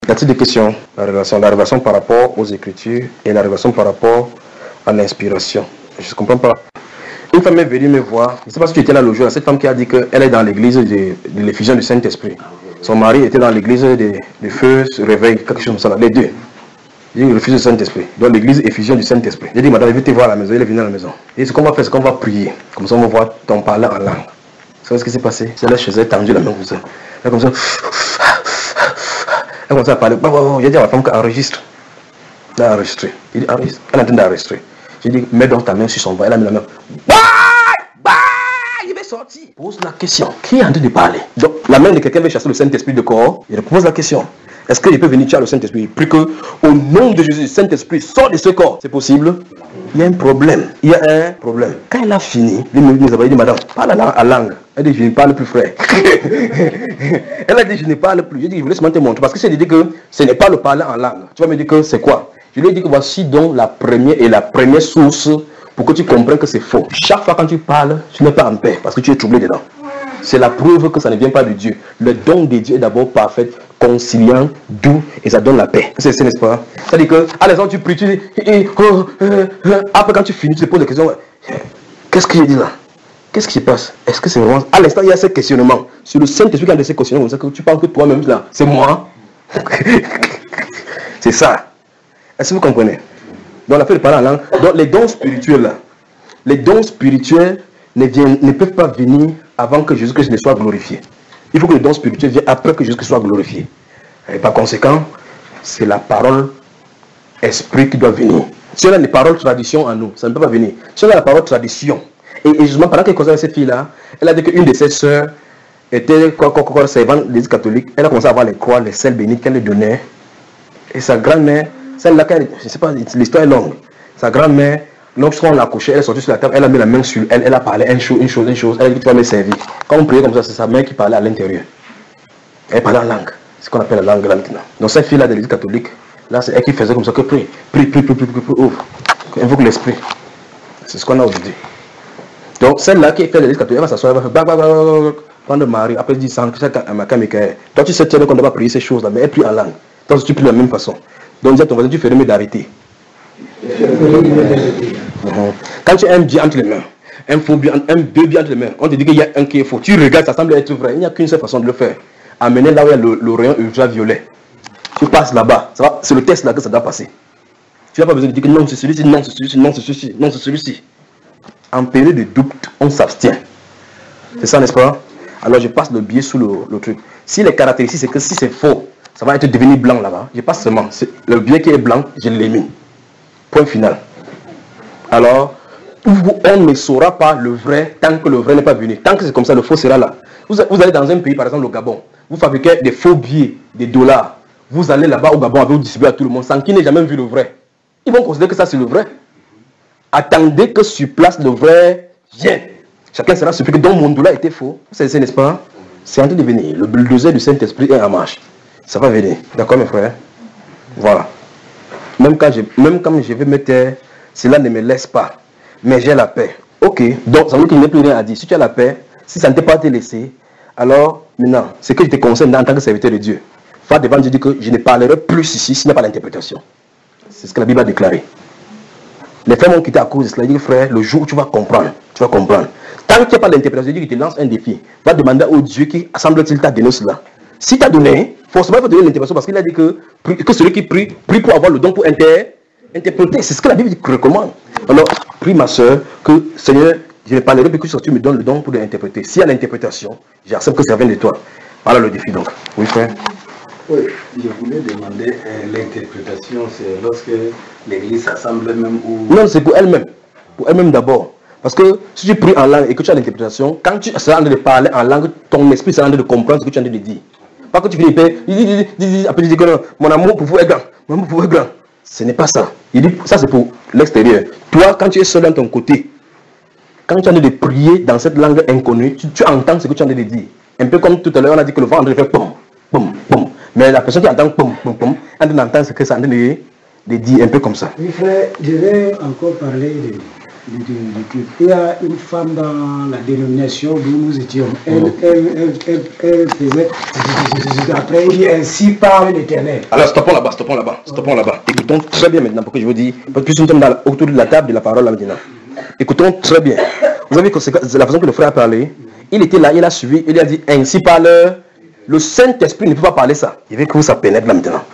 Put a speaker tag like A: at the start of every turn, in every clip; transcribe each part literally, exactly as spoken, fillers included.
A: Y a-t-il des questions? La révélation, la révélation par rapport aux Écritures et la révélation par rapport à l'inspiration. Je ne comprends pas. Une femme est venue me voir. Je ne sais pas si tu étais là le jour. Cette femme qui a dit qu'elle est dans l'église de, de l'effusion du Saint-Esprit. Son mari était dans l'église de, de feu, se réveille, quelque chose comme ça. Là. Les deux. Il refuse le Saint-Esprit. Donc l'église effusion du Saint-Esprit. J'ai dit, madame, je vais te voir à la maison. Il est venu à la maison. Et ce qu'on va faire, c'est qu'on va prier. Comme ça, on va voir ton parler en langue. Vous savez ce qui s'est passé? C'est là chez elle, tendue la main comme ça. Là, comme ça. Elle commence à parler. J'ai dit à ma femme qu'elle enregistre. Elle a enregistré. Il dit, enregistre. Elle est en train d'enregistrer. J'ai dit, mets donc ta main sur son bras. Elle a mis la main. Bah, bah, il va sortir. Pose la question. Qui est en train de parler? Donc, la main de quelqu'un veut chasser le Saint-Esprit de corps. Il pose la question. Est-ce qu'il peut venir tuer le Saint-Esprit? Il prie que, au nom de Jésus, le Saint-Esprit sort de ce corps. C'est possible? Il y a un problème. Il y a un problème. Quand elle a fini, il me dit, madame, parle à langue. Elle dit, je ne parle plus, frère. Elle a dit, je ne parle plus. Je dis, je voulais seulement te montrer. Parce que si elle dit que ce n'est pas le parler en langue, tu vas me dire que c'est quoi? Je lui ai dit que voici donc la première et la première source pour que tu comprennes que c'est faux. Chaque fois quand tu parles, tu n'es pas en paix parce que tu es troublé dedans. C'est la preuve que ça ne vient pas de Dieu. Le don de Dieu est d'abord parfait, conciliant, doux et ça donne la paix. C'est n'est-ce pas? C'est-à-dire que, à l'instant tu pries, tu dis, et, oh, euh, euh, après quand tu finis, tu te poses des questions. Qu'est-ce que j'ai dit là? Qu'est-ce qui se passe? Est-ce que c'est vraiment... À l'instant, il y a ce questionnement. Sur le Saint-Esprit, quand il y a ces questionnements, que tu penses que toi-même, là, c'est moi. C'est ça. Est-ce que vous comprenez? Donc, on a fait le parler en langue. Donc, les dons spirituels, là, les dons spirituels ne, viennent, ne peuvent pas venir avant que Jésus-Christ ne soit glorifié. Il faut que les dons spirituels viennent après que Jésus-Christ soit glorifié. Et par conséquent, c'est la parole esprit qui doit venir. Si on a les paroles tradition en nous, ça ne peut pas venir. Si on a la parole tradition, et, et justement, pendant qu'elle causait avec cette fille-là, elle a dit qu'une de ses sœurs était servante de l'Église catholique. Elle a commencé à avoir les croix, les sels bénis qu'elle lui donnait. Et sa grand-mère, celle-là, je ne sais pas, l'histoire est longue. Sa grand-mère, lorsqu'on l'a couchée, elle est sortie sur la table, elle a mis la main sur elle, elle a parlé une chose, une chose, une chose. Elle a dit, tu vas me servir. Quand on priait comme ça, c'est sa mère qui parlait à l'intérieur. Elle parlait en langue. C'est ce qu'on appelle la langue maintenant. Donc cette fille-là de l'Église catholique, là, c'est elle qui faisait comme ça que prie. Prie, prie, prie, prie, prie, prie, ouvre. Invoque l'esprit. C'est ce qu'on a aujourd'hui. Donc celle-là qui fait l'Église catholique, elle va s'asseoir, elle va faire prendre Marie, après elle dit sans que Michael. Toi tu sais qu'on ne doit pas prier ces choses-là, mais elle prie en langue. Donc tu pries de la même façon. Donc dis à ton voisin, tu fais mieux d'arrêter. Quand tu as un bien entre les mains, un faux bien, un deux bien entre les mains, on te dit qu'il y a un qui est faux. Tu regardes, ça semble être vrai. Il n'y a qu'une seule façon de le faire. Amener là où il y a le, le rayon ultraviolet. Tu passes là-bas. C'est le test là que ça doit passer. Tu n'as pas besoin de dire que non, c'est celui-ci, non, c'est celui-ci, non, c'est celui-ci, non, c'est celui-ci. En période de doute, on s'abstient. C'est ça, n'est-ce pas? Alors je passe le biais sous le, le truc. Si les caractéristiques, c'est que si c'est faux, ça va être devenu blanc là-bas. Je passe seulement. Le biais qui est blanc, je l'élimine. Point final. Alors, on ne saura pas le vrai tant que le vrai n'est pas venu. Tant que c'est comme ça, le faux sera là. Vous, vous allez dans un pays, par exemple le Gabon, vous fabriquez des faux billets, des dollars. Vous allez là-bas au Gabon, vous distribuez à tout le monde, sans qu'ils n'aient jamais vu le vrai. Ils vont considérer que ça c'est le vrai. Attendez que sur place le vrai vienne. Chacun sera surpris que donc mon dollar était faux. C'est n'est-ce pas? C'est en train de venir. Le bulldozer du Saint-Esprit est en marche. Ça va venir. D'accord mes frères? Voilà. Même quand je, même quand je vais me taire, cela ne me laisse pas. Mais j'ai la paix. Ok. Donc ça veut dire qu'il n'y a plus rien à dire. Si tu as la paix, si ça ne t'est pas été laissé, alors maintenant, ce que je te conseille en tant que serviteur de Dieu, va devant Dieu dire que je ne parlerai plus ici s'il n'y a pas l'interprétation. C'est ce que la Bible a déclaré. Les frères m'ont quitté à cause de cela. Ils disent, frère, le jour où tu vas comprendre, tu vas comprendre. Tant qu'il n'y a pas d'interprétation, il te lance un défi. Va demander au Dieu qui semble-t-il t'a donné cela. Si tu as donné, forcément il faut donner l'interprétation parce qu'il a dit que, que celui qui prie, prie pour avoir le don pour inter, interpréter. C'est ce que la Bible recommande. Alors, prie ma soeur, que Seigneur, je ne parlerai plus que tu me donnes le don pour l'interpréter. S'il y a l'interprétation, j'accepte que ça vient de toi. Voilà le défi donc. Oui frère.
B: Oui, je voulais demander euh, l'interprétation, c'est lorsque l'église s'assemble même ou...
A: Non, c'est pour elle-même. Pour elle-même d'abord. Parce que si tu pries en langue et que tu as l'interprétation, quand tu seras en train de parler en langue, ton esprit sera en train de comprendre ce que tu es en train de dire. Pas que tu finis par dire, après tu dis que non, mon amour pour vous est grand, mon amour pour vous est grand. Ce n'est pas ça. Il dit, ça c'est pour l'extérieur. Toi, quand tu es seul dans ton côté, quand tu es en train de prier dans cette langue inconnue, tu, tu entends ce que tu es en train de dire. Un peu comme tout à l'heure, on a dit que le vent en train de faire pom, pom, pom. Mais la personne qui entend pom, pom, pom, elle entend ce que ça en train de, de dire un peu comme ça.
C: Oui frère, je vais encore parler de Il y a une femme dans la dénomination d'où nous étions. Elle, elle, elle, elle, elle faisait. Après, il dit ainsi parle l'Éternel. Alors,
A: stoppons là-bas, stoppons là-bas, stoppons là-bas. Écoutons très bien maintenant, pour que je vous dis, puisque nous sommes dans, autour de la table de la parole là maintenant. Écoutons très bien. Vous avez vu que c'est la façon que le frère a parlé. Il était là, il a suivi, il a dit ainsi parle. Le Saint-Esprit ne peut pas parler ça. Il veut que vous ça pénètre là maintenant.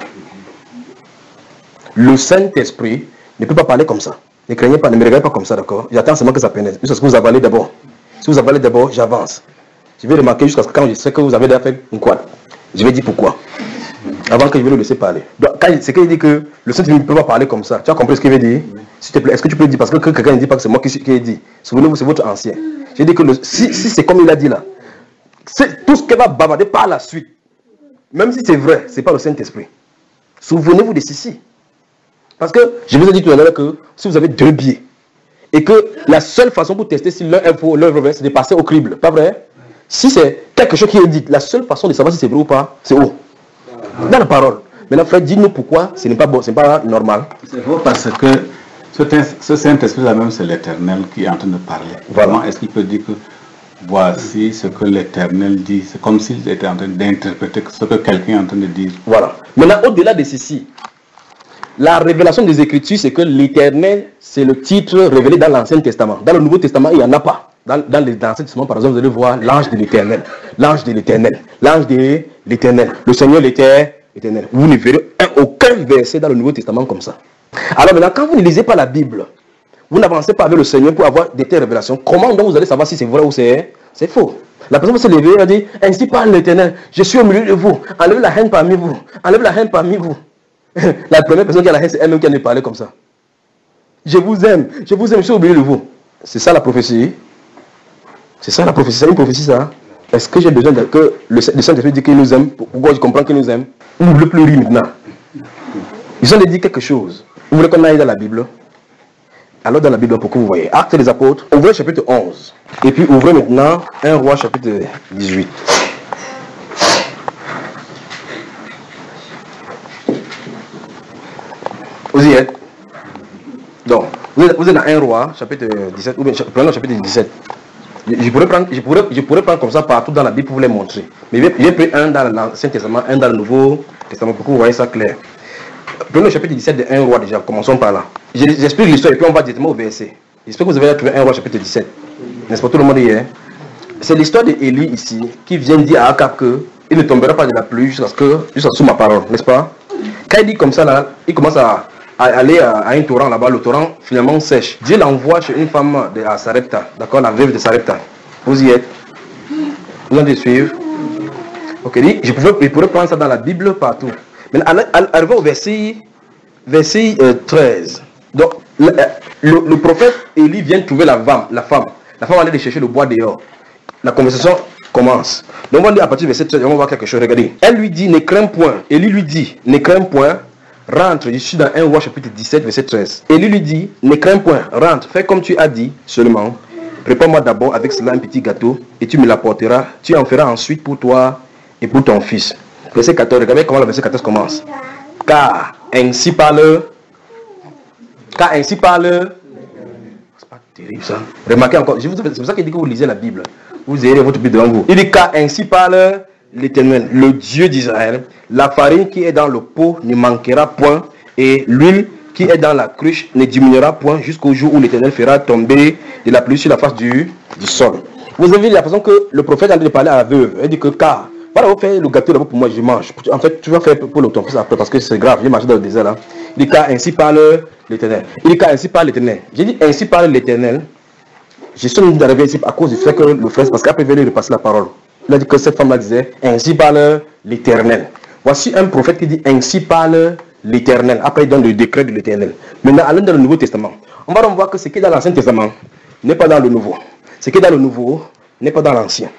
A: Le Saint-Esprit ne peut pas parler comme ça. Ne craignez pas, ne me regardez pas comme ça, d'accord? J'attends seulement que ça pénètre. Jusqu'à ce que vous avalez d'abord. Si vous avalez d'abord, j'avance. Je vais remarquer jusqu'à ce que quand je sais que vous avez déjà fait une quad. Je vais dire pourquoi. Avant que je vais le laisser parler. C'est qu'il dit que le Saint-Esprit ne peut pas parler comme ça. Tu as compris ce qu'il veut dire? S'il te plaît, est-ce que tu peux le dire? Parce que quelqu'un ne dit pas que c'est moi qui, qui ai dit. Souvenez-vous, c'est votre ancien. J'ai dit que le, si, si c'est comme il a dit là, c'est tout ce qu'elle va bavarder par la suite. Même si c'est vrai, ce n'est pas le Saint-Esprit. Souvenez-vous de ceci. Parce que je vous ai dit tout à l'heure que si vous avez deux biais et que la seule façon pour tester si l'un est faux ou l'un est vrai, c'est de passer au crible. Pas vrai? Si c'est quelque chose qui est dit, la seule façon de savoir si c'est vrai ou pas, c'est où? Dans la parole. Maintenant, frère, dis-nous pourquoi ce n'est pas bon, ce n'est pas normal.
B: C'est faux parce que ce Saint-Esprit là même, c'est l'Éternel qui est en train de parler.
A: Voilà.
B: Comment est-ce qu'il peut dire que voici ce que l'Éternel dit? C'est comme s'il était en train d'interpréter ce que quelqu'un est en train de dire.
A: Voilà. Maintenant, au-delà de ceci, la révélation des Écritures, c'est que l'Éternel, c'est le titre révélé dans l'Ancien Testament. Dans le Nouveau Testament, il n'y en a pas. Dans, dans l'Ancien Testament, par exemple, vous allez voir l'ange de l'Éternel. L'ange de l'Éternel. L'ange de l'Éternel. Le Seigneur l'Éternel. Vous ne verrez aucun verset dans le Nouveau Testament comme ça. Alors maintenant, quand vous ne lisez pas la Bible, vous n'avancez pas avec le Seigneur pour avoir des telles révélations. Comment donc vous allez savoir si c'est vrai ou c'est faux? La personne va se lever et va dire, ainsi parle l'Éternel, je suis au milieu de vous, enlevez la haine parmi vous, enlevez la haine parmi vous. La première personne qui a la haine, c'est elle-même qui en est parlé comme ça. Je vous aime, je vous aime, je suis au milieu de vous. C'est ça la prophétie. C'est ça la prophétie, c'est une prophétie ça. Est-ce que j'ai besoin de, que le, le Saint-Esprit dit qu'il nous aime? Pourquoi je comprends qu'il nous aime? Ou le pleurer maintenant? Ils ont dit quelque chose. Vous voulez qu'on aille dans la Bible? Alors dans la Bible, pour que vous voyez. Actes des Apôtres, ouvrez chapitre onze. Et puis ouvrez maintenant un roi chapitre dix-huit. Vous y êtes? Donc, vous êtes, vous êtes dans un roi chapitre dix-sept, ou bien prenons chapitre dix-sept. Je, je, pourrais prendre, je, pourrais, je pourrais prendre comme ça partout dans la Bible pour vous les montrer. Mais j'ai pris un dans l'Ancien Testament, un dans le Nouveau Testament pour que vous voyez ça clair. Prenons le chapitre dix-sept de un roi déjà, commençons par là. J'explique l'histoire et puis on va directement au verset. J'espère que vous avez trouvé un roi chapitre dix-sept. N'est-ce pas tout le monde hier? C'est l'histoire d'Élie ici qui vient dire à Akab qu'il ne tombera pas de la pluie jusqu'à ce que, jusqu'à sous ma parole, n'est-ce pas? Quand il dit comme ça là, il commence à, à aller à, à un torrent là-bas, le torrent finalement sèche. Dieu l'envoie chez une femme de à Sarepta, d'accord, la veuve de Sarepta. Vous y êtes? Vous allez suivre? Ok, je, pouvais, je pourrais prendre ça dans la Bible partout. Mais arrivé au verset, verset euh, treize. Donc, le, le, le prophète Élie vient trouver la femme. La femme, la femme allait chercher le bois dehors. La conversation commence. Donc, on va lire à partir du verset treize, on va voir quelque chose. Regardez. Elle lui dit, ne crains point. Élie lui dit, ne crains point. Rentre. Je suis dans un roi chapitre dix-sept, verset treize. Élie lui dit, ne crains point. Rentre. Fais comme tu as dit seulement. Prépare-moi d'abord avec cela un petit gâteau et tu me l'apporteras. Tu en feras ensuite pour toi et pour ton fils. Verset quatorze, regardez comment le verset quatorze commence. Car ainsi parle, car ainsi parle, c'est pas terrible ça. Remarquez encore, c'est pour ça qu'il dit que vous lisez la Bible. Vous aurez votre Bible devant vous. Il dit car ainsi parle l'Éternel, le Dieu d'Israël. La farine qui est dans le pot ne manquera point et l'huile qui est dans la cruche ne diminuera point jusqu'au jour où l'Éternel fera tomber de la pluie sur la face du, du sol. Vous avez vu la façon que le prophète a dit de parler à la veuve. Il dit que car voilà, vous faites le gâteau d'abord pour moi, je mange. En fait, tu vas faire pour le ton fils après parce que c'est grave. J'ai marché dans le désert là. Il dit car ainsi parle l'Éternel. Il dit car ainsi parle l'Éternel. J'ai dit ainsi parle l'Éternel. Je suis venu d'arriver ici à cause du fait que le frère, parce qu'après il venait repasser la parole. Il a dit que cette femme là disait ainsi parle l'Éternel. Voici un prophète qui dit ainsi parle l'Éternel. Après il donne le décret de l'Éternel. Maintenant, allons dans le Nouveau Testament. On va donc voir que ce qui est dans l'Ancien Testament n'est pas dans le Nouveau. Ce qui est dans le Nouveau n'est pas dans l'Ancien.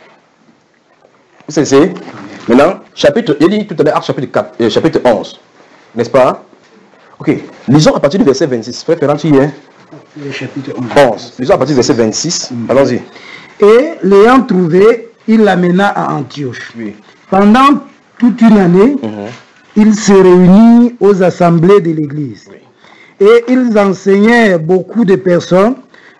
A: C'est maintenant, chapitre, il dit tout à l'heure, chapitre, quatre, euh, chapitre onze, n'est-ce pas? Ok, lisons à partir du verset vingt-six. Frère Ferrand, tu y es?
C: Le chapitre
A: onze. Lisons à partir du verset vingt-six. Mm. Allons-y.
C: Et l'ayant trouvé, il l'amena à Antioche.
A: Oui.
C: Pendant toute une année, mm-hmm. il se réunit aux assemblées de l'église. Oui. Et ils enseignaient beaucoup de personnes,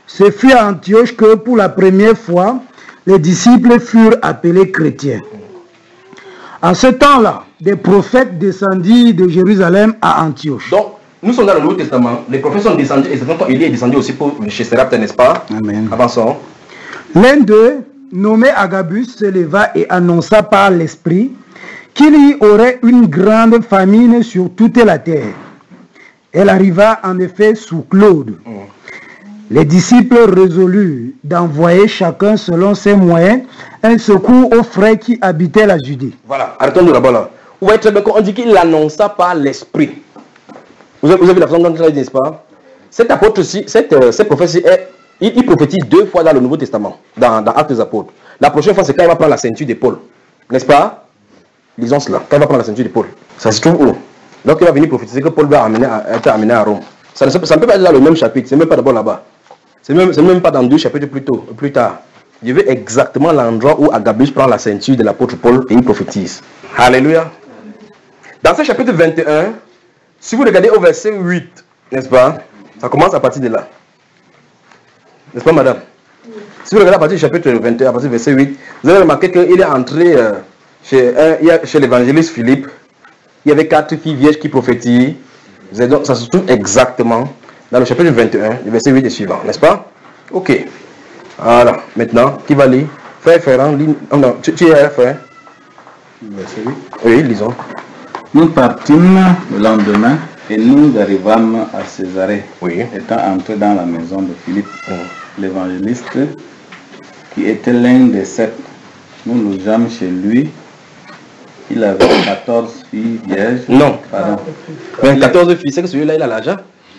C: Ce fut à Antioche que pour la première fois, les disciples furent appelés chrétiens. En ce temps-là, des prophètes descendirent de Jérusalem à Antioche.
A: Donc, nous sommes dans le Nouveau Testament. Les prophètes sont descendus, et c'est quand Élie est descendu aussi pour chez Sérapte, n'est-ce pas?
C: Amen.
A: Avançons.
C: L'un d'eux, nommé Agabus, se leva et annonça par l'Esprit qu'il y aurait une grande famine sur toute la terre. Elle arriva en effet sous Claude. Mm. Les disciples résolurent d'envoyer chacun selon ses moyens un secours aux frères qui habitaient la Judée. Voilà,
A: arrêtons-nous là-bas là. Vous voyez très bien qu'on dit qu'il annonça par l'Esprit. Vous avez, vous avez la façon dont il dit, n'est-ce pas? Cet apôtre-ci, cette, euh, cette prophétie, il, il prophétise deux fois dans le Nouveau Testament, dans, dans Actes des Apôtres. La prochaine fois, c'est quand il va prendre la ceinture d'épaule. N'est-ce pas? Lisons cela. Quand il va prendre la ceinture d'épaule. Ça se trouve où? Donc il va venir prophétiser que Paul va amener à, être amené à Rome. Ça ne, ça ne peut pas être dans le même chapitre, c'est même pas d'abord là-bas. C'est même, même pas dans deux chapitres plus tôt, plus tard. Je veux exactement l'endroit où Agabus prend la ceinture de l'apôtre Paul et il prophétise. Alléluia. Dans ce chapitre vingt et un, si vous regardez au verset huit, n'est-ce pas? Ça commence à partir de là. N'est-ce pas, madame? Si vous regardez à partir du chapitre vingt et un, à partir du verset huit, vous allez remarquer qu'il est entré euh, chez, un, chez l'évangéliste Philippe. Il y avait quatre filles vierges qui prophétisent. Donc, ça se trouve exactement dans le chapitre vingt et un, le verset huit et suivant, n'est-ce pas? Ok. Voilà. Maintenant, qui va lire? Frère Ferrand, lis. Oh non, tu, tu es frère.
B: Verset huit.
A: Oui, lisons.
B: Nous partîmes le lendemain et nous arrivâmes à Césarée.
A: Oui.
B: Étant entrés dans la maison de Philippe, mm. l'évangéliste, qui était l'un des sept, nous logeâmes chez lui. Il avait quatorze filles vierges.
A: Non.
B: Pardon.
A: quatorze filles, c'est que celui-là, il a l'argent.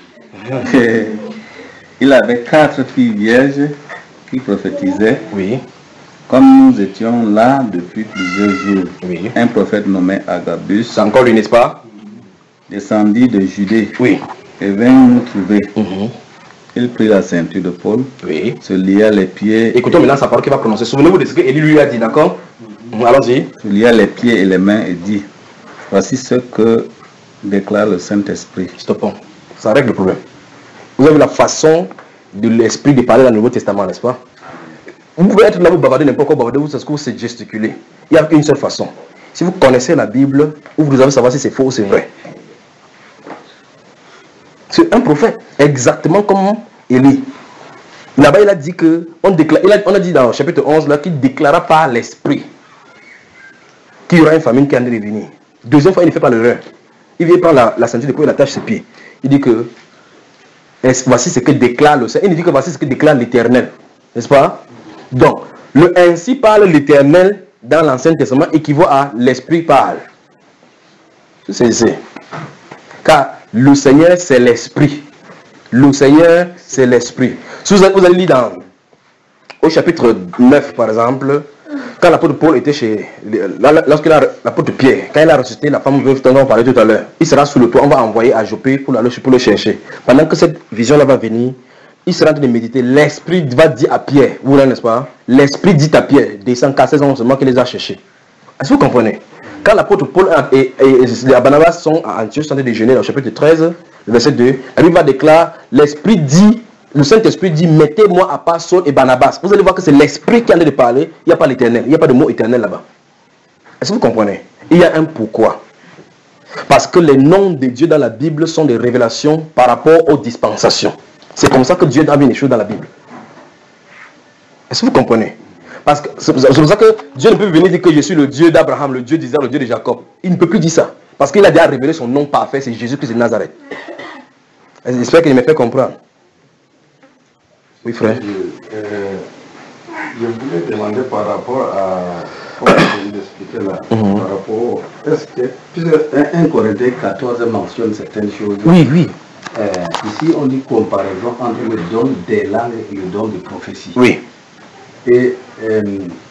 B: Il avait quatre filles vierges qui prophétisaient.
A: Oui.
B: Comme nous étions là depuis plusieurs jours,
A: oui.
B: Un prophète nommé Agabus,
A: c'est encore lui, n'est-ce pas?
B: Descendit de Judée,
A: oui.
B: Et vint nous trouver.
A: Mm-hmm.
B: Il prit la ceinture de Paul,
A: oui.
B: Se lia les pieds.
A: Écoutons maintenant sa parole qu'il va prononcer. Souvenez-vous de ce que Élie lui a dit, d'accord? Mm-hmm. Allons-y.
B: Se lia les pieds et les mains et dit, voici ce que déclare le Saint-Esprit.
A: Stoppons. Ça règle le problème. Vous avez la façon de l'Esprit de parler dans le Nouveau Testament, n'est-ce pas? Vous pouvez être là, vous bavarder n'importe quoi, bavarder, vous savez ce que vous c'est gesticuler. Il n'y a qu'une seule façon. Si vous connaissez la Bible, vous devez savoir si c'est faux ou c'est vrai. C'est un prophète, exactement comme Élie. Là-bas, il a dit que, on, déclare, il a, on a dit dans le chapitre onze, là, qu'il déclara par l'Esprit qu'il y aura une famine qui est en train de venir. Deuxième fois, il ne fait pas l'erreur. Il vient prendre la, la ceinture de peau et il attache ses pieds. Il dit que, voici ce que déclare le Seigneur. Il dit que voici ce que déclare l'Éternel. N'est-ce pas? Donc, le ainsi parle l'Éternel dans l'Ancien Testament équivaut à l'Esprit parle. C'est ça. Car le Seigneur, c'est l'Esprit. Le Seigneur, c'est l'Esprit. Si vous allez lire dans, au chapitre neuf, par exemple, quand l'apôtre Paul était chez... Lorsque l'apôtre Pierre, quand il a ressuscité la femme veuve dont on parlait tout à l'heure, il sera sous le toit, on va envoyer à Jopé pour, pour le chercher. Pendant que cette vision-là va venir, il sera en train de méditer. L'Esprit va dire à Pierre, vous voyez, n'est-ce pas? L'Esprit dit à Pierre, descend qu'à seize ans seulement qu'il les a cherchés. Est-ce que vous comprenez? Quand l'apôtre Paul et, et, et Barnabas sont à Antioche, sont en train de déjeuner, dans le chapitre treize, verset deux, la Bible va déclarer, l'Esprit dit, le Saint-Esprit dit, mettez-moi à part Saul et Barnabas. Vous allez voir que c'est l'Esprit qui est en train de parler, il n'y a pas l'Éternel, il n'y a pas de mot éternel là-bas. Est-ce que vous comprenez? Il y a un pourquoi. Parce que les noms de Dieu dans la Bible sont des révélations par rapport aux dispensations. C'est comme ça que Dieu a mis les choses dans la Bible. Est-ce que vous comprenez? Parce que c'est pour ça que Dieu ne peut venir dire que je suis le Dieu d'Abraham, le Dieu d'Isaac, le Dieu de Jacob. Il ne peut plus dire ça. Parce qu'il a déjà révélé son nom parfait, c'est Jésus-Christ de Nazareth. J'espère qu'il me fait comprendre. Oui, frère.
B: Je, euh, je voulais demander par rapport à... Comme je viens d'expliquer là, mm-hmm. Par rapport... Est-ce que... Puisque un Corinthiens quatorze mentionne certaines choses.
A: Oui, oui.
B: Euh, ici, on dit comparaison entre le don des langues et le don de prophétie.
A: Oui.
B: Et euh,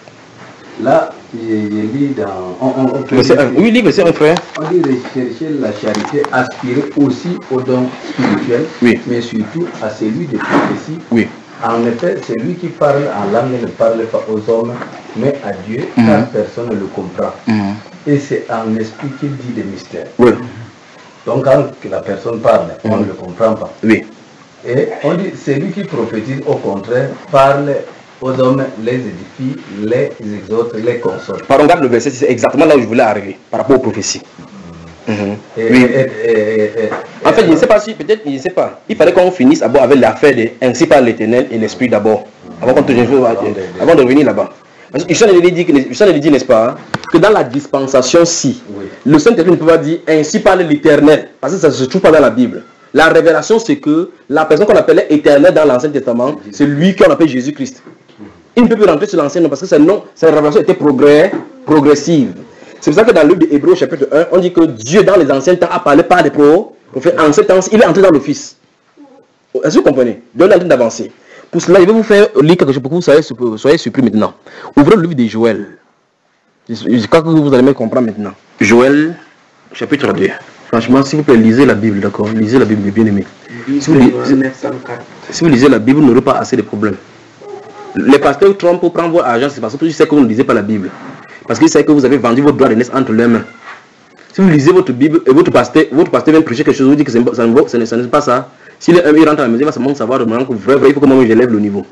B: là, j'ai lu dans... On, on, on peut
A: dire, un, oui, livre, c'est un frère.
B: On dit rechercher la charité, aspirer aussi au don spirituel,
A: oui.
B: Mais surtout à celui de prophétie.
A: Oui.
B: En effet, celui qui parle en langue ne parle pas aux hommes, mais à Dieu, mm-hmm. Car personne ne le comprend. Mm-hmm. Et c'est en esprit qu'il dit des mystères.
A: Oui.
B: Donc quand la personne parle, on mm-hmm. ne le comprend pas.
A: Oui.
B: Et on dit, celui qui prophétise, au contraire, parle aux hommes, les édifie, les exhorte, les console.
A: Pardon, regarde le verset, c'est exactement là où je voulais arriver, par rapport aux prophéties. Mmh.
B: Et,
A: Oui.
B: et, et, et, et,
A: En fait, je ne sais pas si, peut-être, je ne sais pas. Il fallait qu'on finisse d'abord avec l'affaire de ainsi par l'Éternel et l'Esprit d'abord. Avant, qu'on te- avant de revenir là-bas. Parce que Hussein dit, dit, n'est-ce pas, que dans la dispensation-ci,
B: Oui.
A: le Saint-Esprit ne peut pas dire ainsi parle l'Éternel, parce que ça ne se trouve pas dans la Bible. La révélation, c'est que la personne qu'on appelait Éternel dans l'Ancien Testament, c'est lui qu'on appelle Jésus-Christ. Il ne peut plus rentrer sur l'Ancien nom parce que sa nom, sa révélation était progrès, progressive. C'est pour ça que dans le livre d'Hébreux chapitre un, on dit que Dieu dans les anciens temps a parlé par des prophètes. En ce temps, il est entré dans le Fils. Est-ce que vous comprenez? Donc il est en train d'avancer. Pour cela, je vais vous faire lire quelque chose pour que vous soyez, soyez surpris maintenant. Ouvrez le livre de Joël. Je crois que vous allez me comprendre maintenant. Joël chapitre deux. Franchement, s'il vous plaît, lisez la Bible, d'accord? Lisez la Bible, bien aimé. Si vous, lisez, si vous lisez la Bible, vous n'aurez pas assez de problèmes. Les pasteurs trompent pour prendre votre argent, c'est parce que je sais que vous ne lisez pas la Bible. Parce qu'ils savent que vous avez vendu votre droit de naissance entre leurs mains. Si vous lisez votre Bible et votre pasteur, votre pasteur vient prêcher quelque chose, vous dit que ça n'est pas ça. S'il est un, il rentre à la maison, il va seulement savoir de manière que vrai, vrai, il faut que moi j'élève le niveau.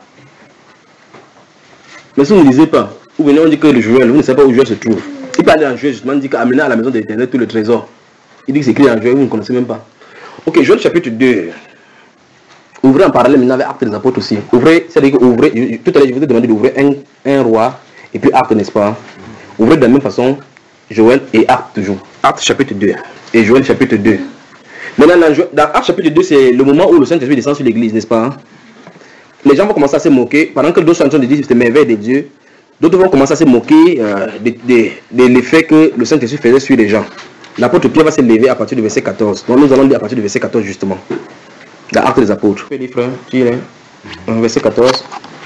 A: Mais si vous ne lisez pas, vous venez, on dit que le Joël, vous ne savez pas où Joël se trouve. Il peut aller en Joël, justement, il dit qu'amener à la maison de l'Éternel tout le trésor. Il dit que c'est écrit en Joël, vous ne connaissez même pas. Ok, Joël chapitre deux. Ouvrez en parallèle maintenant avec Actes des Apôtres aussi. Ouvrez, c'est-à-dire que ouvrez, tout à l'heure je vous ai demandé d'ouvrir un, un roi et puis Actes, n'est-ce pas? Ouvrez de la même façon Joël et Actes toujours. Actes chapitre deux et Joël chapitre deux. Maintenant, dans, dans Actes chapitre deux, c'est le moment où le Saint-Esprit descend sur l'église, n'est-ce pas? Les gens vont commencer à se moquer. Pendant que d'autres sont en train de dire que c'était merveille de Dieu, d'autres vont commencer à se moquer euh, de, de, de l'effet que le Saint-Esprit faisait sur les gens. L'apôtre Pierre va se lever à partir du verset quatorze. Donc nous allons lire à partir du verset quatorze justement. Dans Actes des Apôtres. Verset quatorze.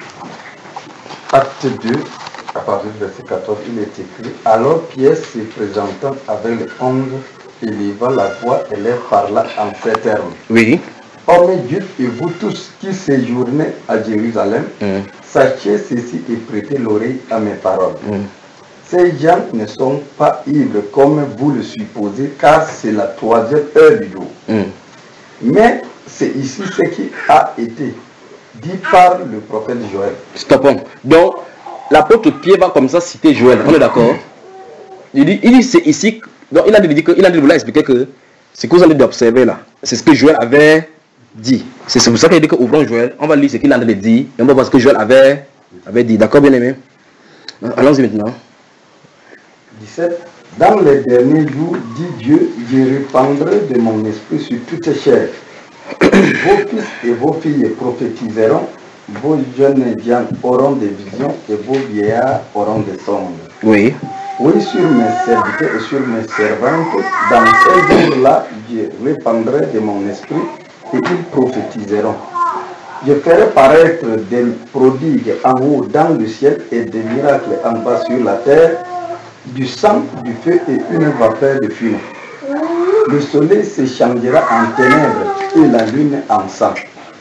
D: Acte deux, à partir du verset quatorze, il est écrit: Alors Pierre se présentant avec les onze, éleva la voix et leur parla en ces termes.
A: Oui.
D: Hommes juifs et vous tous qui séjournez à Jérusalem,
A: Mm.
D: sachez ceci et prêtez l'oreille à mes paroles.
A: Mm.
D: Ces gens ne sont pas ivres comme vous le supposez, car c'est la troisième heure du jour.
A: Mm.
D: Mais c'est ici ce qui a été dit par le prophète Joël.
A: Stoppons. Donc, l'apôtre Pierre va comme ça citer Joël. On est d'accord? Il dit, il dit c'est ici. Donc, il a dit que, il a dit de vouloir expliquer que ce que vous allez d'observer là, c'est ce que Joël avait dit. C'est pour ça qu'il dit que ouvrons Joël. On va lire ce qu'il a dit et on va voir ce que Joël avait, avait dit. D'accord, bien aimé? Allons-y maintenant.
D: dix-sept. Dans les derniers jours, dit Dieu, je répandrai de mon esprit sur toute chair. Vos fils et vos filles prophétiseront, vos jeunes gens auront des visions et vos vieillards auront des songes.
A: Oui.
D: Oui, sur mes serviteurs et sur mes servantes, dans ces jours-là, je répandrai de mon esprit et ils prophétiseront. Je ferai paraître des prodigues en haut dans le ciel et des miracles en bas sur la terre, du sang, du feu et une vapeur de fumée. Le soleil se changera en ténèbres et la lune en sang.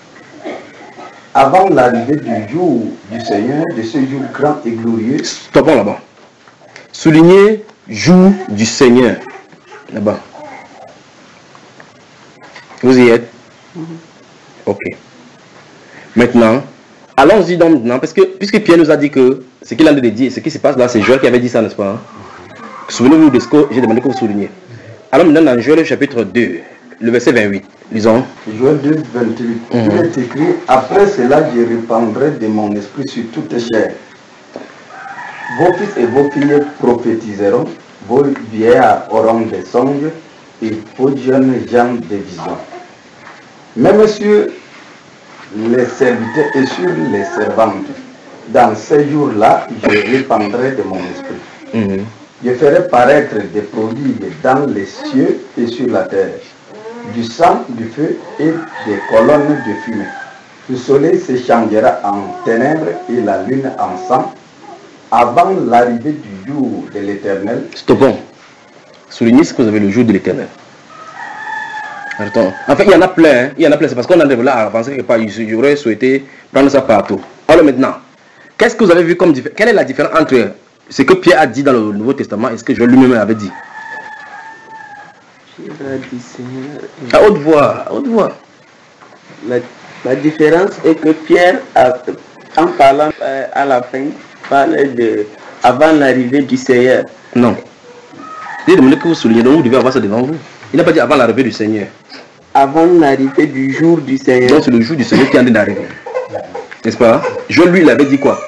D: Avant l'arrivée du jour du Seigneur, de ce jour grand et glorieux.
A: Stoppons là-bas. Soulignez jour du Seigneur. Là-bas. Vous y êtes? Ok. Maintenant, allons-y donc maintenant, parce que puisque Pierre nous a dit que ce qu'il a dit, ce qui se passe là, c'est Joël qui avait dit ça, n'est-ce pas? Souvenez-vous de ce que j'ai demandé que vous souligniez. Alors maintenant dans Joël chapitre deux, le verset vingt-huit, lisons.
D: Joël deux, vingt-huit.
A: Mm-hmm.
D: Il est écrit: Après cela, je répandrai de mon esprit sur toute chair. Vos fils et vos filles prophétiseront, vos vieillards auront des songes et vos jeunes gens des visions. Même sur les serviteurs et sur les servantes, dans ces jours-là, je répandrai de mon esprit.
A: Mm-hmm.
D: Je ferai paraître des prodigues dans les cieux et sur la terre, du sang, du feu et des colonnes de fumée. Le soleil se changera en ténèbres et la lune en sang, avant l'arrivée du jour de l'Éternel.
A: Stoppons. Soulignez ce que vous avez le jour de l'Éternel. Attends. En fait, il y en a plein. Hein. Il y en a plein. C'est parce qu'on en est là à penser que j'aurais souhaité prendre ça partout. Alors maintenant, qu'est-ce que vous avez vu comme différence? Quelle est la différence entre ce que Pierre a dit dans le Nouveau Testament et ce que Joël lui-même avait dit?
E: Pierre a dit, Seigneur,
A: À haute voix, à haute voix.
E: la La différence est que Pierre, a, en parlant euh, à la fin, parlait de avant l'arrivée du Seigneur.
A: Non. Il demandé que vous soulignez, donc vous devez avoir ça devant vous. Il n'a pas dit avant l'arrivée du Seigneur.
E: Avant l'arrivée du jour du Seigneur.
A: Donc c'est le jour du Seigneur qui est en train d'arriver. N'est-ce pas? Joël, lui, il avait dit quoi?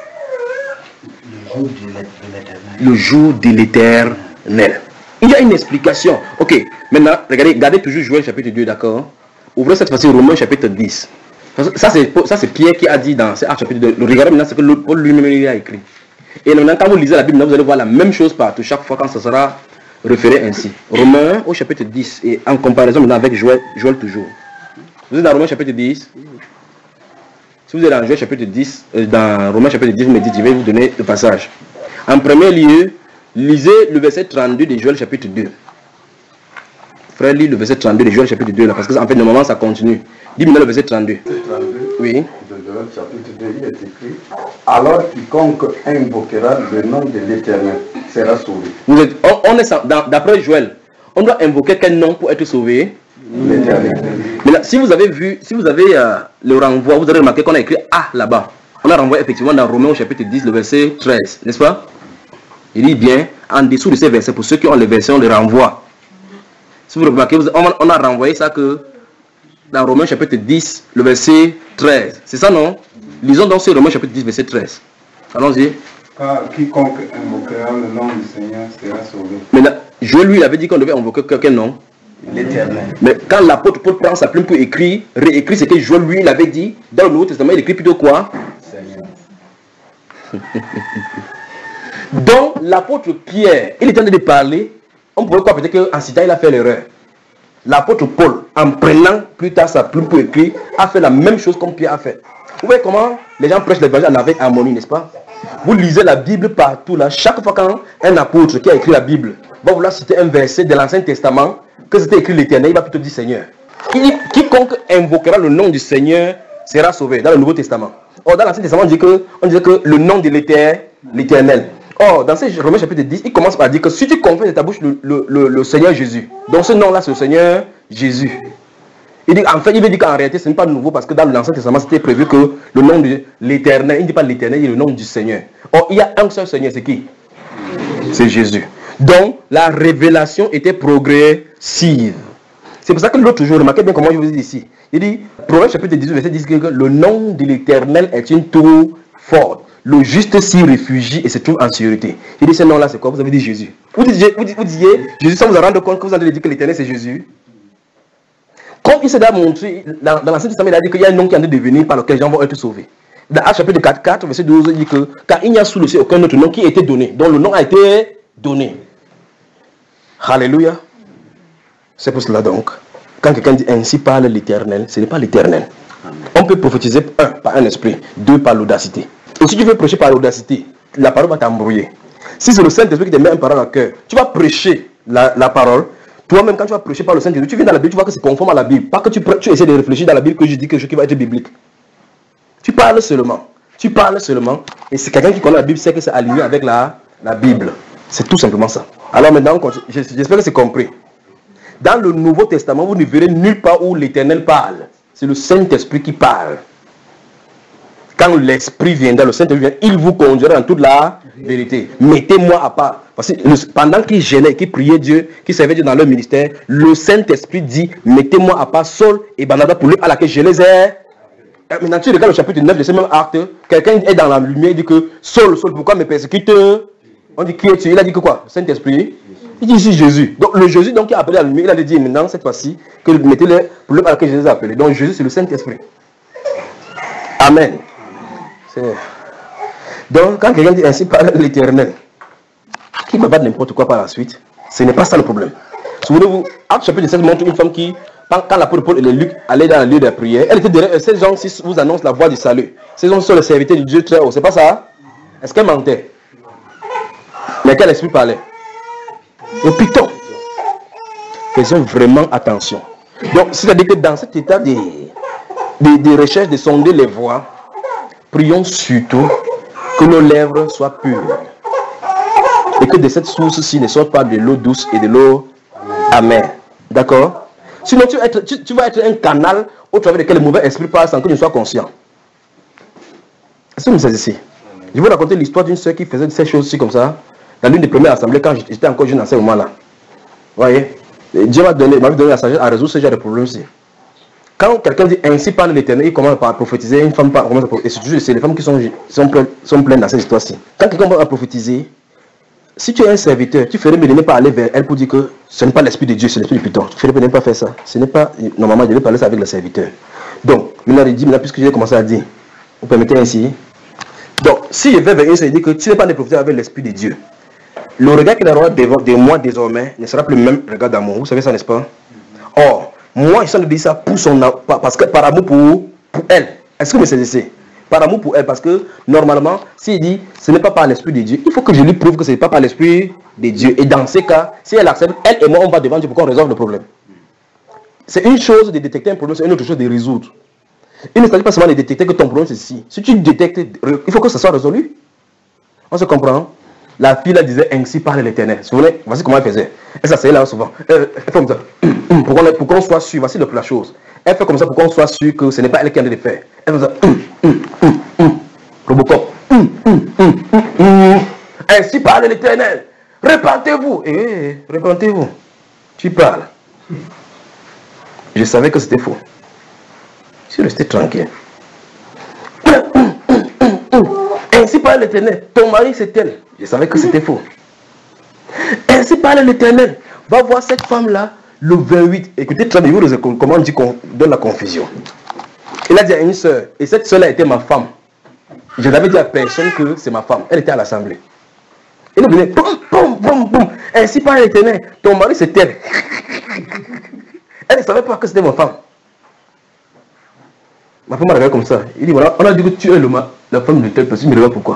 A: Le jour de l'éternel. Il y a une explication. Ok, maintenant, regardez, regardez toujours Joël chapitre deux, d'accord? Ouvrez cette fois-ci Romains chapitre dix. Ça c'est, ça c'est Pierre qui a dit dans ce chapitre deux. Regardez maintenant ce que Paul lui-même a écrit. Et maintenant, quand vous lisez la Bible, vous allez voir la même chose partout, chaque fois quand ça sera référé ainsi. Romains au chapitre dix, et en comparaison maintenant avec Joël, Joël toujours. Vous êtes dans Romains chapitre dix. Si vous êtes dans Joël chapitre dix, euh, dans Romains chapitre dix, vous me dites, je vais vous donner le passage. En premier lieu, lisez le verset trente-deux de Joël chapitre deux. Frère, lis le verset trente-deux de Joël chapitre deux, là, parce que en fait, normalement, ça continue. Dis-moi le verset trente-deux.
D: trente-deux
A: Oui.
D: De Joël chapitre deux, il est écrit: alors quiconque invoquera le nom de l'Éternel sera sauvé.
A: Vous êtes, on, on est dans- d'après Joël, on doit invoquer quel nom pour être sauvé?
D: L'Éternel.
A: Maintenant, si vous avez vu, si vous avez euh, le renvoi, vous avez remarqué qu'on a écrit A là-bas. On a renvoyé effectivement dans Romains au chapitre dix, le verset treize, n'est-ce pas? Il dit bien, en dessous de ces versets, pour ceux qui ont les versets, on les renvoie. Si vous remarquez, vous- on, on a renvoyé ça que dans Romains chapitre dix, le verset treize. C'est ça, non? Lisons donc ce Romains chapitre dix, verset treize. Allons-y.
F: Car quiconque invoquera le nom du Seigneur sera sauvé.
A: Maintenant, Joël, lui, il avait dit qu'on devait invoquer quel nom?
D: L'Éternel.
A: Mais quand l'apôtre Paul prend sa plume pour écrire, réécrire ce que Joël lui il avait dit, dans le Nouveau Testament, il écrit plutôt quoi? Donc l'apôtre Pierre, il était en train de parler, on pourrait croire peut-être qu'en citant il a fait l'erreur. L'apôtre Paul, en prenant plus tard sa plume pour écrire, a fait la même chose comme Pierre a fait. Vous voyez comment les gens prêchent l'évangile avec harmonie, n'est-ce pas? Vous lisez la Bible partout là, chaque fois quand un apôtre qui a écrit la Bible va vouloir citer un verset de l'Ancien Testament, que c'était écrit l'Éternel, il va plutôt dire Seigneur. Qui- quiconque invoquera le nom du Seigneur sera sauvé dans le Nouveau Testament. Or, dans l'Ancien Testament, on dit que, on disait que le nom de l'Éternel, l'Éternel. Or, dans ces Romains chapitre dix, il commence par dire que si tu confesses de ta bouche le, le, le, le Seigneur Jésus, donc ce nom-là, c'est le Seigneur Jésus. Il dit, en fait, il veut dire qu'en réalité, ce n'est pas nouveau parce que dans l'Ancien Testament, c'était prévu que le nom de l'Éternel, il ne dit pas l'Éternel, il dit le nom du Seigneur. Or, il y a un seul Seigneur, c'est qui? C'est Jésus. Donc, la révélation était progressive. C'est pour ça que l'autre jour, remarquez bien comment je vous dis ici. Il dit, Proverbe chapitre dix-huit, verset dix, que le nom de l'Éternel est une tour forte. Le juste s'y réfugie et se trouve en sécurité. Il dit, ce nom-là, c'est quoi? Vous avez dit Jésus. Vous disiez, vous disiez, vous disiez Jésus, sans vous en rendre compte que vous avez dit que l'Éternel, c'est Jésus. Comme il s'est montré, dans, dans l'Ancien Testament, il a dit qu'il y a un nom qui est en train de venir par lequel les gens vont être sauvés. Dans Actes chapitre quatre, quatre, verset douze, il dit que car il n'y a sous le ciel aucun autre nom qui a été donné, dont le nom a été donné. Alléluia. C'est pour cela donc, quand quelqu'un dit ainsi parle l'Éternel, ce n'est pas l'Éternel. On peut prophétiser, un, par un esprit, deux, par l'audacité. Et si tu veux prêcher par l'audacité, la parole va t'embrouiller. Si c'est le Saint-Esprit qui te met une parole à cœur, tu vas prêcher la, la parole. Toi-même, quand tu vas prêcher par le Saint-Esprit, tu viens dans la Bible, tu vois que c'est conforme à la Bible. Pas que tu, tu essaies de réfléchir dans la Bible que je dis quelque chose qui va être biblique. Tu parles seulement. Tu parles seulement. Et c'est quelqu'un qui connaît la Bible sait que c'est aligné avec la, la Bible. C'est tout simplement ça. Alors maintenant, j'espère que c'est compris. Dans le Nouveau Testament, vous ne verrez nulle part où l'Éternel parle. C'est le Saint-Esprit qui parle. Quand l'Esprit viendra, le Saint-Esprit vient, il vous conduira dans toute la vérité. Mettez-moi à part. Parce que le, pendant qu'ils gênaient, qu'ils priaient Dieu, qu'ils servaient Dieu dans leur ministère, le Saint-Esprit dit, mettez-moi à part Saul et Barnabas pour lui à laquelle je les ai. Maintenant, tu regardes le chapitre neuf de ce même acte, quelqu'un est dans la lumière, il dit que Saul, Saul, pourquoi me persécutes? On dit qui es-tu? Il a dit que quoi? Saint-Esprit. Il dit ici Jésus. Donc le Jésus donc, qui a appelé à la lumière, il a dit maintenant, cette fois-ci, que mettez-le pour lui à laquelle je les ai appelés. Donc Jésus, c'est le Saint-Esprit. Amen. Donc, quand quelqu'un dit ainsi par l'Éternel, qui ne va pas n'importe quoi par la suite, ce n'est pas ça le problème. Souvenez-vous, Acte chapitre sept montre une femme qui, quand l'apôtre Paul et les Luc allaient dans le lieu de prière, elle était derrière, ces gens-ci vous annoncent la voie du salut. Ces gens sont les serviteurs du Dieu très haut, c'est pas ça? Est-ce qu'elle mentait? Mais quel esprit parlait? Le Python. Faisons vraiment attention. Donc, c'est-à-dire que dans cet état de, de, de recherche, de sonder les voies, prions surtout que nos lèvres soient pures. Et que de cette source-ci ne sorte pas de l'eau douce et de l'eau amère. D'accord? Sinon, tu vas, être, tu, tu vas être un canal au travers duquel le mauvais esprit passe sans que tu ne sois conscient. Est-ce que vous me saisissez? Je vais vous raconter l'histoire d'une soeur qui faisait ces choses-ci comme ça, dans l'une des premières assemblées quand j'étais encore jeune à ce moment-là. Vous voyez? Et Dieu m'a donné, donné la sagesse à résoudre ce genre de problème-ci. Quand quelqu'un dit ainsi parle l'Éternel, il commence par prophétiser, une femme parle, commence à prophétiser. Et c'est les femmes qui sont, sont, pleines, sont pleines dans cette histoire-ci. Quand quelqu'un va prophétiser, si tu es un serviteur, tu ferais mieux de ne pas aller vers elle pour dire que ce n'est pas l'esprit de Dieu, c'est l'esprit du Python. Tu ferais mieux de ne pas faire ça. Ce n'est pas, normalement, je devais parler ça avec le serviteur. Donc, maintenant, il dit, maintenant, puisque j'ai commencé à dire, vous permettez ainsi. Donc, si je vais vers une, ça veut dire que tu n'es pas de prophétiser avec l'esprit de Dieu. Le regard qu'il aura de moi désormais ne sera plus le même regard d'amour. Vous savez ça, n'est-ce pas? Or, moi, je suis en train de dire ça pour son, parce que par amour pour, pour elle. Est-ce que vous me saisissez? Par amour pour elle, parce que normalement, s'il dit ce n'est pas par l'esprit de Dieu, il faut que je lui prouve que ce n'est pas par l'esprit de Dieu. Et dans ces cas, si elle accepte, elle et moi, on va devant Dieu pour qu'on résolve le problème. C'est une chose de détecter un problème, c'est une autre chose de résoudre. Il ne s'agit pas seulement de détecter que ton problème c'est ici. Si tu détectes, il faut que ça soit résolu. On se comprend? La fille là disait ainsi parle l'Éternel. Vous vous souvenez? Voici comment elle faisait. Elle s'asseyait là souvent. Elle fait comme ça. Pour qu'on pour qu'on soit sûr. Voici la chose. Elle fait comme ça pour qu'on soit sûr que ce n'est pas elle qui a de faire. Elle fait ça. Robocop. Ainsi parle l'Éternel. Répentez-vous. Eh, répentez-vous. Tu parles. Je savais que c'était faux. Je suis resté tranquille. Ainsi parle l'Éternel. Ton mari c'est elle. Je savais que c'était faux. Ainsi parle l'Éternel. Va voir cette femme-là le vingt-huit. Écoutez, très bien, comment on dit qu'on donne la confusion. Il a dit à une soeur, et cette soeur-là était ma femme. Je n'avais dit à personne que c'est ma femme. Elle était à l'assemblée. Il venait, boum, boum, boum, boum. Ainsi parle l'Éternel. Ton mari c'est elle. Elle ne savait pas que c'était ma femme. Ma femme m'a regardé comme ça. Il dit, voilà, on a dit que tu es le ma, la femme de telle personne. Il me regarde pourquoi.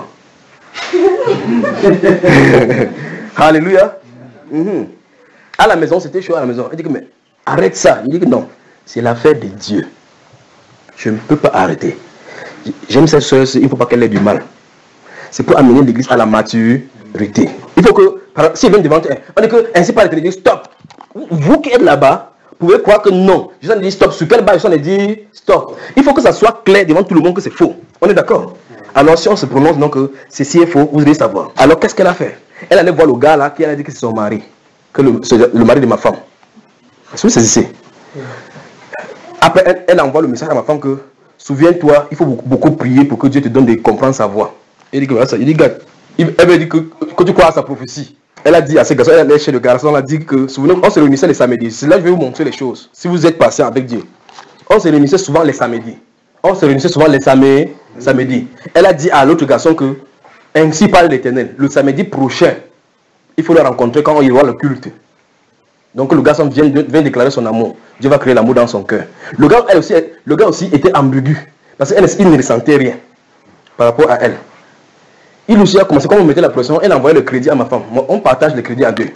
A: Alléluia. Mm-hmm. À la maison, c'était chaud à la maison. Il dit que, mais arrête ça. Il dit que non, c'est l'affaire de Dieu. Je ne peux pas arrêter. J'aime cette soeur, il ne faut pas qu'elle ait du mal. C'est pour amener l'église à la maturité. Il faut que, si elle vient devant elle, on dit que, ainsi par l'Éternel, stop. Vous qui êtes là-bas, vous pouvez croire que non. Je suis en dit stop. Sur quelle base je suis en dit stop. Il faut que ça soit clair devant tout le monde que c'est faux. On est d'accord? Alors si on se prononce donc que ceci est faux, vous devez savoir. Alors qu'est-ce qu'elle a fait? Elle allait voir le gars là qui a dit que c'est son mari. Que le, le mari de ma femme. Est-ce que vous saisissez? Après elle, elle envoie le message à ma femme que souviens-toi, il faut beaucoup, beaucoup prier pour que Dieu te donne de comprendre sa voix. Il dit que voilà ça. Il dit gars, il, elle veut dire que, que tu crois à sa prophétie. Elle a dit à ces garçons, elle est chez le garçon, elle a dit que souvenez-vous, on se réunissait les samedis. C'est là que je vais vous montrer les choses. Si vous êtes patient avec Dieu. On se réunissait souvent les samedis. On se réunissait souvent les samedis. Samedi. Elle a dit à l'autre garçon que ainsi parle l'Éternel. Le samedi prochain, il faut le rencontrer quand il y aura le culte. Donc le garçon vient, vient déclarer son amour. Dieu va créer l'amour dans son cœur. Le gars, elle aussi, le gars aussi était ambigu. Parce qu'il ne ressentait rien par rapport à elle. Il aussi a commencé, quand on mettait la pression, elle envoyait le crédit à ma femme. Moi, on partage le crédit à deux.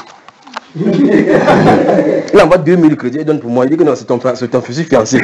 A: Il envoie deux mille crédits, il donne pour moi. Il dit que non, c'est ton, ton fusil fiancé.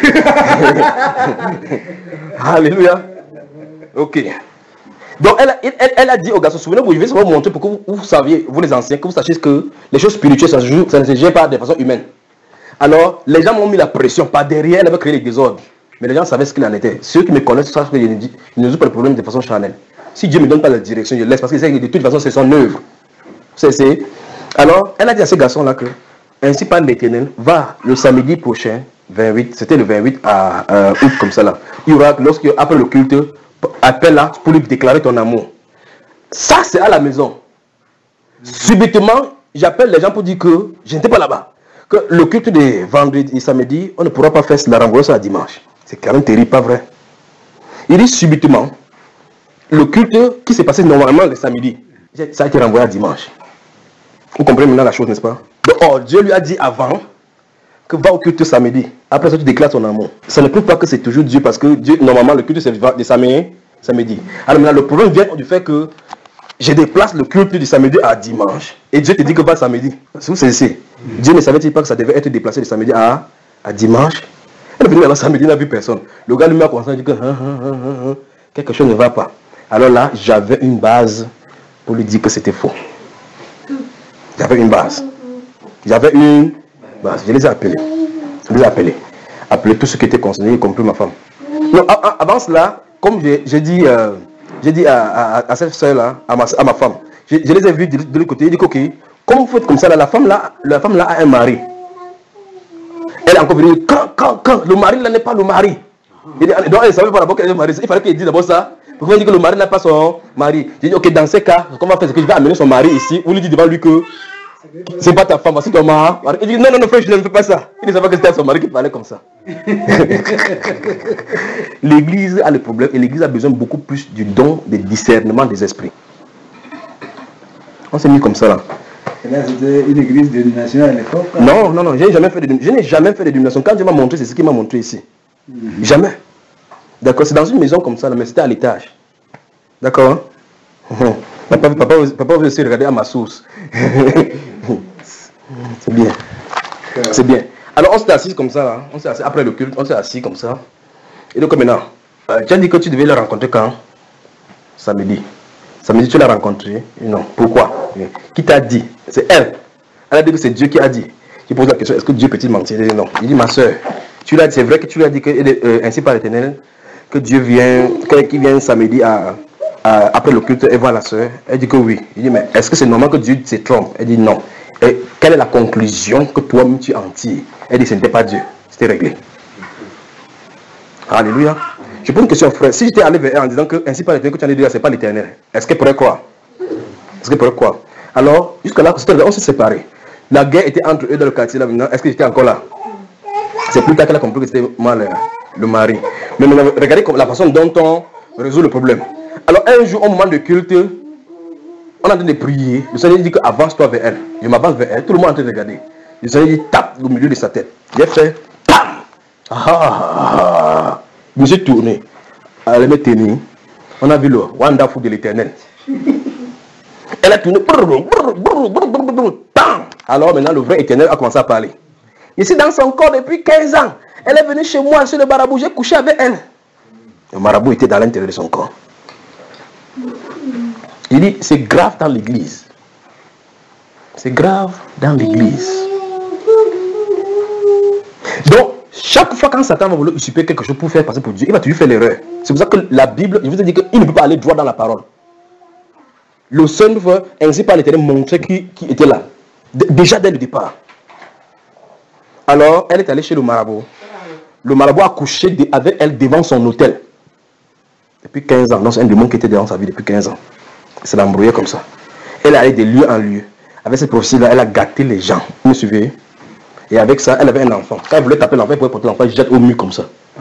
A: Alléluia. Ok. Donc elle, elle, elle a dit au garçon, souvenez-vous, je vais vous montrer pour que vous, vous saviez, vous les anciens, que vous sachiez que les choses spirituelles, ça, joue, ça ne se gère pas de façon humaine. Alors, les gens m'ont mis la pression, par derrière, elle avait créé les désordres. Mais les gens savaient ce qu'il en était. Ceux qui me connaissent savent que je ne résout pas le problème de façon charnelle. Si Dieu ne me donne pas la direction, je laisse, parce que de toute façon, c'est son œuvre. C'est, alors, elle a dit à ce garçon-là que, ainsi par l'Éternel, va le samedi prochain, vingt-huit, c'était le vingt-huit à euh, août, comme ça là. Il y aura, lorsque, après le culte, appelle là pour lui déclarer ton amour. Ça, c'est à la maison. Subitement, j'appelle les gens pour dire que je n'étais pas là-bas. Que le culte de vendredi et samedi, on ne pourra pas faire la renvoyer à dimanche. C'est quand même terrible, pas vrai? Il dit subitement, le culte qui s'est passé normalement le samedi, ça a été renvoyé à dimanche. Vous comprenez maintenant la chose, n'est-ce pas? Donc, oh, Dieu lui a dit avant que va au culte samedi. Après ça, tu déclares ton amour. Ça ne prouve pas que c'est toujours Dieu, parce que Dieu, normalement, le culte c'est de samedi, samedi. Alors maintenant, le problème vient du fait que je déplace le culte du samedi à dimanche. Et Dieu te dit que va samedi. Vous savez, Dieu ne savait-il pas que ça devait être déplacé de samedi à, à dimanche? Elle est venue là samedi, il n'a vu personne. Le gars lui-même a commencé à dire que hein, hein, hein, hein, quelque chose ne va pas. Alors là, j'avais une base pour lui dire que c'était faux. J'avais une base. J'avais une base. Je les ai appelés. Je les ai appelés. Appelés tous ceux qui étaient concernés, y compris ma femme. Non, avant cela, comme j'ai dit, euh, j'ai dit à, à, à cette soeur-là, à ma, à ma femme, je, je les ai vus de, de l'autre côté, ils disent ok, comme vous faites comme ça, là, la femme là, la femme là a un mari. Elle est encore venue, quand, quand, quand, le mari là n'est pas le mari. Il dit, donc elle ne savait pas d'abord qu'elle est mariée. Il fallait qu'elle dise d'abord ça. Pour dire que le mari n'a pas son mari. J'ai dit ok, dans ces cas, ce qu'on va faire, c'est que je vais amener son mari ici. Vous lui dites devant lui que c'est pas ta femme, c'est ton mari. Il dit non, non, non, frère, je ne fais pas ça. Il ne savait pas que c'était son mari qui parlait comme ça. L'église a le problème et l'église a besoin beaucoup plus du don de discernement des esprits. On s'est mis comme ça là.
C: Et là, c'était une église de dénomination à l'époque.
A: Non, non, non, je n'ai jamais fait de je n'ai jamais fait de dénomination. Quand Dieu m'a montré, c'est ce qu'il m'a montré ici. Mm-hmm. Jamais. D'accord, c'est dans une maison comme ça, là, mais c'était à l'étage. D'accord, hein? Papa, papa, papa veut aussi regarder à ma source. C'est bien. C'est bien. Alors on s'est assis comme ça, là. On s'est assis après le culte, on s'est assis comme ça. Et donc maintenant, euh, tu as dit que tu devais la rencontrer quand? Samedi. Samedi, tu l'as rencontré? Non. Pourquoi? Qui t'a dit? C'est elle. Elle a dit que c'est Dieu qui a dit. Je pose la question, est-ce que Dieu peut-il mentir? Non. Il dit, ma soeur, tu l'as dit, c'est vrai que tu lui as dit que euh, ainsi par l'Éternel, que Dieu vient, qu'il vient samedi à, à, après le culte et voir la soeur. Elle dit que oui. Il dit, mais est-ce que c'est normal que Dieu se trompe? Elle dit non. Et quelle est la conclusion que toi-même tu en tires? Elle dit, ce n'était pas Dieu, c'était réglé. Alléluia. Je pose une question, frère. Si j'étais allé vers elle en disant que ainsi par l'Éternel que tu en as dit, c'est pas l'Éternel, est-ce qu'elle pourrait croire? Est-ce qu'elle pourrait croire? Alors, jusqu'à là, on s'est séparés. La guerre était entre eux dans le quartier là maintenant. Est-ce que j'étais encore là? C'est plus tard qu'elle a compris que c'était moi le, le mari. Mais maintenant, regardez comme la façon dont on résout le problème. Alors, un jour, au moment de culte, on est en train de prier. Le Seigneur dit que avance-toi vers elle. Je m'avance vers elle. Tout le monde est en train de regarder. Le Seigneur dit tape au milieu de sa tête. J'ai fait pam. Ah, ah, ah. Je me suis tourné. Elle m'a tenu. On a vu le wonderful de l'Éternel. Elle a tourné. Alors maintenant, le vrai Éternel a commencé à parler. Je suis dans son corps depuis quinze ans. Elle est venue chez moi sur le marabout. J'ai couché avec elle. Le marabout était dans l'intérieur de son corps. Il dit, c'est grave dans l'église. C'est grave dans l'église. Donc, chaque fois quand Satan va vouloir usurper quelque chose pour faire passer pour Dieu, il va toujours faire l'erreur. C'est pour ça que la Bible, je vous ai dit qu'il ne peut pas aller droit dans la parole. Le Seigneur veut ainsi par l'Éternel montrer qui, qui était là. Déjà dès le départ. Alors, elle est allée chez le marabout. Le marabout a couché avec elle devant son hôtel. Depuis quinze ans. Donc, c'est un démon qui était devant sa vie depuis quinze ans. C'est l'embrouillé comme ça. Elle est allée de lieu en lieu. Avec cette prophétie-là, elle a gâté les gens. Vous me suivez? Et avec ça, elle avait un enfant. Quand elle voulait taper l'enfant, elle pouvait porter l'enfant, elle jette au mur comme ça.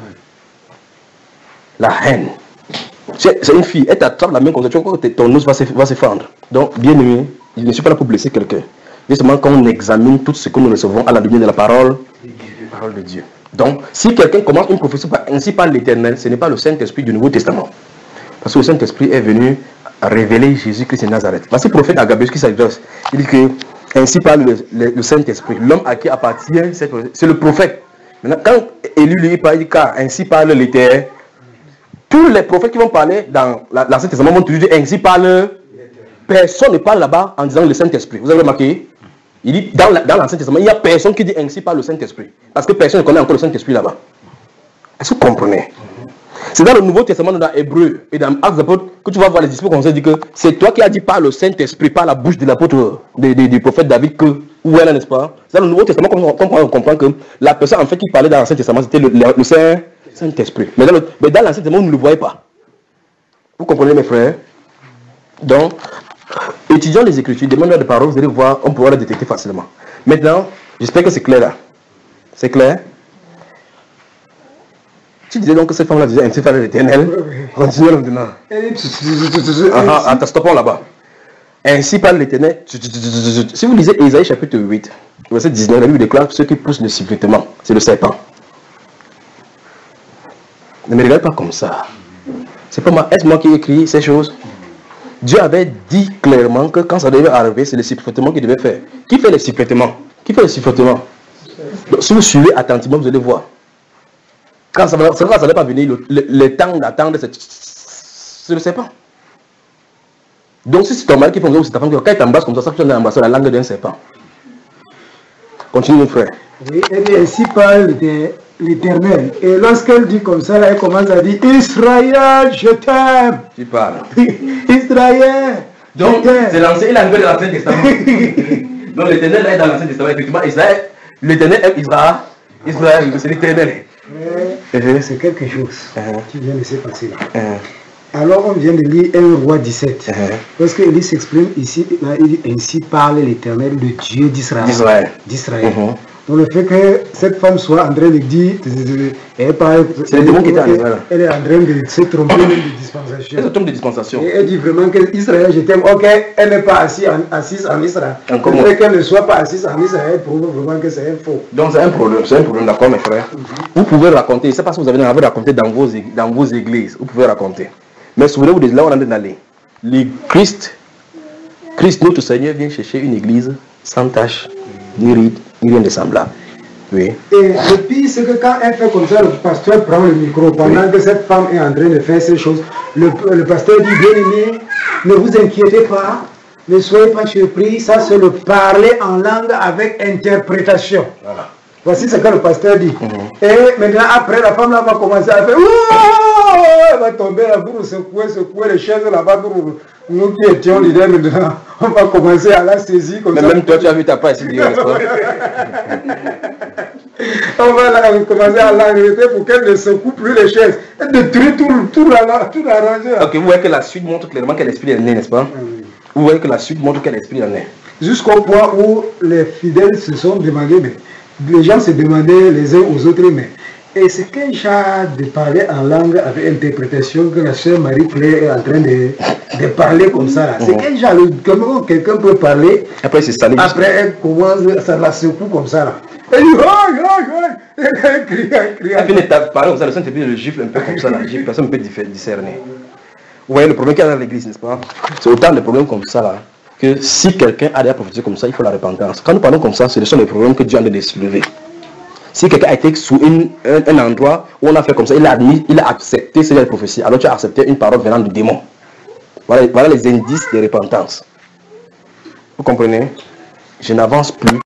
A: La haine. C'est une fille. Elle t'attrape la main comme ça. Tu vois que ton os va se, va se fendre. Donc, bien aimé, je ne suis pas là pour blesser quelqu'un. Justement, quand on examine tout ce que nous recevons à la lumière de la parole, la parole de Dieu. Donc, si quelqu'un commence une prophétie par, ainsi par l'Éternel, ce n'est pas le Saint-Esprit du Nouveau Testament. Parce que le Saint-Esprit est venu révéler Jésus-Christ de Nazareth. Voici le prophète Agabus qui s'adresse. Il dit que ainsi parle le, le, le Saint-Esprit. L'homme à qui appartient, c'est le prophète. Maintenant, quand Élie lui parle, il dit car ainsi parle l'Éternel. Tous les prophètes qui vont parler dans l'Ancien Testament vont toujours dire ainsi parle. Personne ne parle là-bas en disant le Saint-Esprit. Vous avez remarqué? Il dit dans l'Ancien Testament, il n'y a personne qui dit ainsi par le Saint-Esprit. Parce que personne ne connaît encore le Saint-Esprit là-bas. Est-ce que vous comprenez? C'est dans le Nouveau Testament, dans Hébreu et dans Actes des Apôtres, que tu vas voir les discours comme ça, dit que c'est toi qui as dit par le Saint-Esprit, par la bouche de l'apôtre, du prophète David, que, où elle, n'est-ce pas? C'est dans le Nouveau Testament qu'on on comprend que la personne en fait qui parlait dans l'Ancien Testament, c'était le, le, le Saint-Esprit. Mais dans l'Ancien Testament, on ne le voyait pas. Vous comprenez, mes frères? Donc, étudiant les Écritures, demandeurs de parole, vous allez voir, on pourra les détecter facilement. Maintenant, j'espère que c'est clair là. C'est clair? Tu disais donc que cette femme-là disait ainsi par l'Éternel. Continuez maintenant. Ah, attends, stoppons là-bas. Ainsi par l'Éternel. Si vous lisez Ésaïe chapitre huit, verset dix-neuf, la Bible déclare ceux qui poussent le siffletement, c'est le serpent. Ne me regarde pas comme ça. C'est pas moi. Est-ce moi qui ai écrit ces choses? Dieu avait dit clairement que quand ça devait arriver, c'est le siffletement qu'il devait faire. Qui fait le siffletement? Qui fait le siffletement? Donc, si vous suivez attentivement, vous allez voir. Quand ça ne va pas venir, le, le, le temps d'attendre, c'est le serpent. Donc si c'est ton mari qui fait comme ça, c'est ta femme qui quand il t'embrasse comme ça, ça tu as embrassé la langue d'un serpent. Continue, mon frère.
C: Oui, elle dit ainsi parle l'Éternel. Et lorsqu'elle dit comme ça, là, elle commence à dire Israël, je t'aime.
A: Tu parles.
C: Israël.
A: Donc, c'est l'ancien, il a de l'Ancien Testament. Donc, l'Éternel là est dans l'Ancien Testament. Effectivement, Israël, l'Éternel aime Israël. Israël, c'est l'Éternel.
C: C'est quelque chose
A: Uh-huh.
C: qui vient de se passer là.
A: Uh-huh.
C: Alors, on vient de lire un roi dix-sept.
A: Uh-huh.
C: Parce qu'Élie s'exprime ici, là, il dit ainsi parle l'Éternel, le Dieu d'Israël.
A: D'Israël.
C: D'Israël.
A: Uh-huh.
C: Donc, le fait que cette femme soit en train de dire, elle parle,
A: c'est le démon qui était en
C: elle,
A: Israël.
C: elle est en train de se tromper même de dispensation.
A: Elle se trompe de dispensation.
C: Et elle dit vraiment que Israël, je t'aime. Ok, elle n'est pas assise en, assise en Israël.
A: Encore
C: Le fait qu'elle ne soit pas assise en Israël prouve vraiment que c'est un faux.
A: Donc c'est un problème, c'est un problème, d'accord mes frères. Mm-hmm. Vous pouvez raconter, c'est pas ce que vous avez raconté dans vos, dans vos églises, vous pouvez raconter. Mais souvenez-vous de là où on est d'aller. Le Christ, Christ notre Seigneur vient chercher une église sans tache, ni ride, ni rien de semblable. Oui.
C: Et le pire, c'est que quand elle fait comme ça, le pasteur prend le micro pendant oui. que cette femme est en train de faire ces choses. Le, le pasteur dit, bien aimé, ne vous inquiétez pas, ne soyez pas surpris, ça c'est le parler en langue avec interprétation. Voilà. Voici ce que le pasteur dit. Mm-hmm. Et maintenant, après, la femme là va commencer à faire, ouh, elle va tomber là pour secouer, secouer les chaises là-bas pour nous qui étions leaders maintenant. On va commencer à la saisir comme
A: mais
C: ça.
A: Mais même toi, tu as vu ta part ici, n'est-ce pas?
C: On va là, commencer à l'arrêter pour qu'elle ne secoue plus les chaises. Elle détruit tout, tout, la, tout l'arrangé.
A: Ok, vous voyez que la suite montre clairement quel esprit est né, n'est-ce pas? Mm. Vous voyez que la suite montre quel esprit est né.
C: Jusqu'au point où les fidèles se sont demandés, mais les gens se demandaient les uns aux autres, mais et c'est quel genre de parler en langue avec interprétation que la sœur Marie-Claire est en train de, de parler comme ça là. C'est mm-hmm. quel genre, comment quelqu'un peut parler,
A: après c'est salé.
C: Après elle commence, ça la secoue comme ça là. Elle dit, aïe, aïe, aïe, elle crie, elle crie.
A: Elle finit par parler comme ça, le Saint-Esprit le gifle un peu comme ça là, personne ne peut discerner. Vous voyez le problème qu'il y a dans l'église, n'est-ce pas? C'est autant de problèmes comme ça là, que si quelqu'un a des prophéties comme ça, il faut la repentance. Quand nous parlons comme ça, ce sont les problèmes que Dieu a de soulever. Si quelqu'un a été sous une, un, un endroit où on a fait comme ça, il a admis, il a accepté ces prophéties, alors tu as accepté une parole venant du démon. Voilà, voilà les indices de repentance. Vous comprenez? Je n'avance plus.